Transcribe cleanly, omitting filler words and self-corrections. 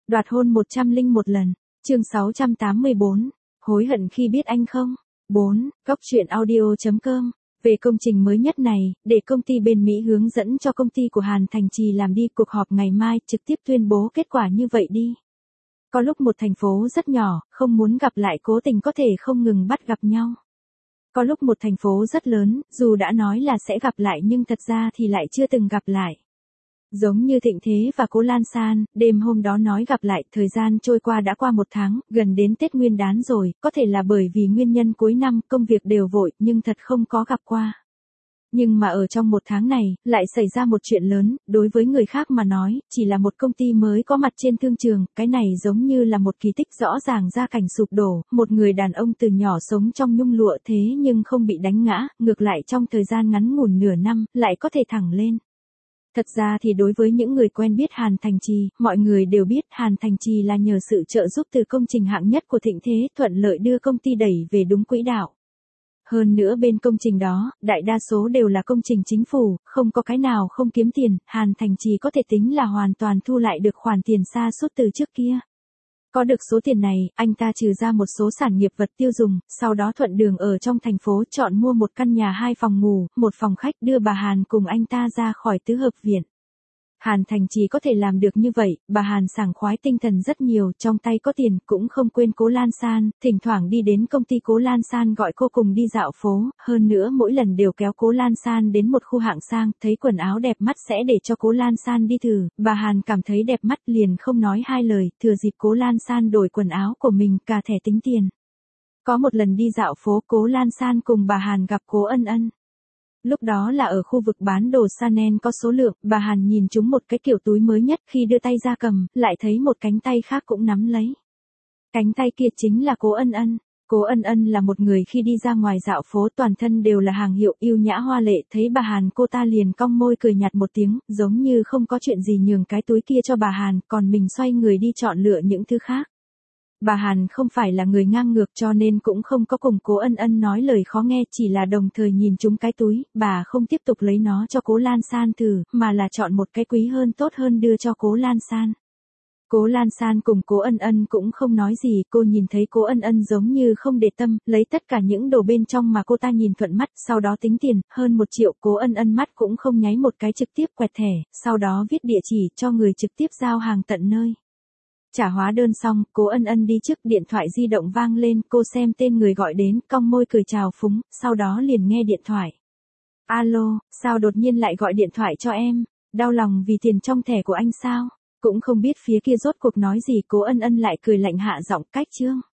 Đoạt hôn 101 lần. Chương 684. Hối hận khi biết anh không? 4. Góc truyện audio.com. Về công trình mới nhất này, để công ty bên Mỹ hướng dẫn cho công ty của Hàn Thành Trì làm đi cuộc họp ngày mai trực tiếp tuyên bố kết quả như vậy đi. Có lúc một thành phố rất nhỏ, không muốn gặp lại cố tình có thể không ngừng bắt gặp nhau. Có lúc một thành phố rất lớn, dù đã nói là sẽ gặp lại nhưng thật ra thì lại chưa từng gặp lại. Giống như Thịnh Thế và Cố Lan San, đêm hôm đó nói gặp lại, thời gian trôi qua đã qua 1 tháng, gần đến Tết Nguyên đán rồi, có thể là bởi vì nguyên nhân cuối năm, công việc đều vội, nhưng thật không có gặp qua. Nhưng mà ở trong 1 tháng này, lại xảy ra một chuyện lớn, đối với người khác mà nói, chỉ là một công ty mới có mặt trên thương trường, cái này giống như là một kỳ tích rõ ràng ra cảnh sụp đổ, một người đàn ông từ nhỏ sống trong nhung lụa thế nhưng không bị đánh ngã, ngược lại trong thời gian ngắn ngủn nửa năm, lại có thể thẳng lên. Thật ra thì đối với những người quen biết Hàn Thành Trì, mọi người đều biết Hàn Thành Trì là nhờ sự trợ giúp từ công trình hạng nhất của Thịnh Thế thuận lợi đưa công ty đẩy về đúng quỹ đạo. Hơn nữa bên công trình đó, đại đa số đều là công trình chính phủ, không có cái nào không kiếm tiền, Hàn Thành Trì có thể tính là hoàn toàn thu lại được khoản tiền xa suốt từ trước kia. Có được số tiền này, anh ta trừ ra một số sản nghiệp vật tiêu dùng, sau đó thuận đường ở trong thành phố chọn mua một căn nhà 2 phòng ngủ, 1 phòng khách đưa bà Hàn cùng anh ta ra khỏi tứ hợp viện. Hàn Thành Trì có thể làm được như vậy, bà Hàn sảng khoái tinh thần rất nhiều, trong tay có tiền, cũng không quên Cố Lan San, thỉnh thoảng đi đến công ty Cố Lan San gọi cô cùng đi dạo phố, hơn nữa mỗi lần đều kéo Cố Lan San đến một khu hạng sang, thấy quần áo đẹp mắt sẽ để cho Cố Lan San đi thử, bà Hàn cảm thấy đẹp mắt liền không nói hai lời, thừa dịp Cố Lan San đổi quần áo của mình cà thẻ tính tiền. Có một lần đi dạo phố Cố Lan San cùng bà Hàn gặp Cố Ân Ân. Lúc đó là ở khu vực bán đồ Chanel có số lượng, bà Hàn nhìn trúng một cái kiểu túi mới nhất khi đưa tay ra cầm, lại thấy một cánh tay khác cũng nắm lấy. Cánh tay kia chính là Cố Ân Ân. Cố Ân Ân là một người khi đi ra ngoài dạo phố toàn thân đều là hàng hiệu yêu nhã hoa lệ, thấy bà Hàn cô ta liền cong môi cười nhạt một tiếng, giống như không có chuyện gì nhường cái túi kia cho bà Hàn, còn mình xoay người đi chọn lựa những thứ khác. Bà Hàn không phải là người ngang ngược cho nên cũng không có cùng Cố Ân Ân nói lời khó nghe, chỉ là đồng thời nhìn trúng cái túi, bà không tiếp tục lấy nó cho Cố Lan San thử, mà là chọn một cái quý hơn tốt hơn đưa cho Cố Lan San. Cố Lan San cùng Cố Ân Ân cũng không nói gì, cô nhìn thấy Cố Ân Ân giống như không để tâm, lấy tất cả những đồ bên trong mà cô ta nhìn thuận mắt, sau đó tính tiền, hơn 1 triệu, Cố Ân Ân mắt cũng không nháy một cái trực tiếp quẹt thẻ, sau đó viết địa chỉ cho người trực tiếp giao hàng tận nơi. Trả hóa đơn xong, Cố Ân Ân đi trước, điện thoại di động vang lên, cô xem tên người gọi đến, cong môi cười chào phúng, sau đó liền nghe điện thoại. Alo, sao đột nhiên lại gọi điện thoại cho em? Đau lòng vì tiền trong thẻ của anh sao? Cũng không biết phía kia rốt cuộc nói gì, Cố Ân Ân lại cười lạnh hạ giọng, cách chương.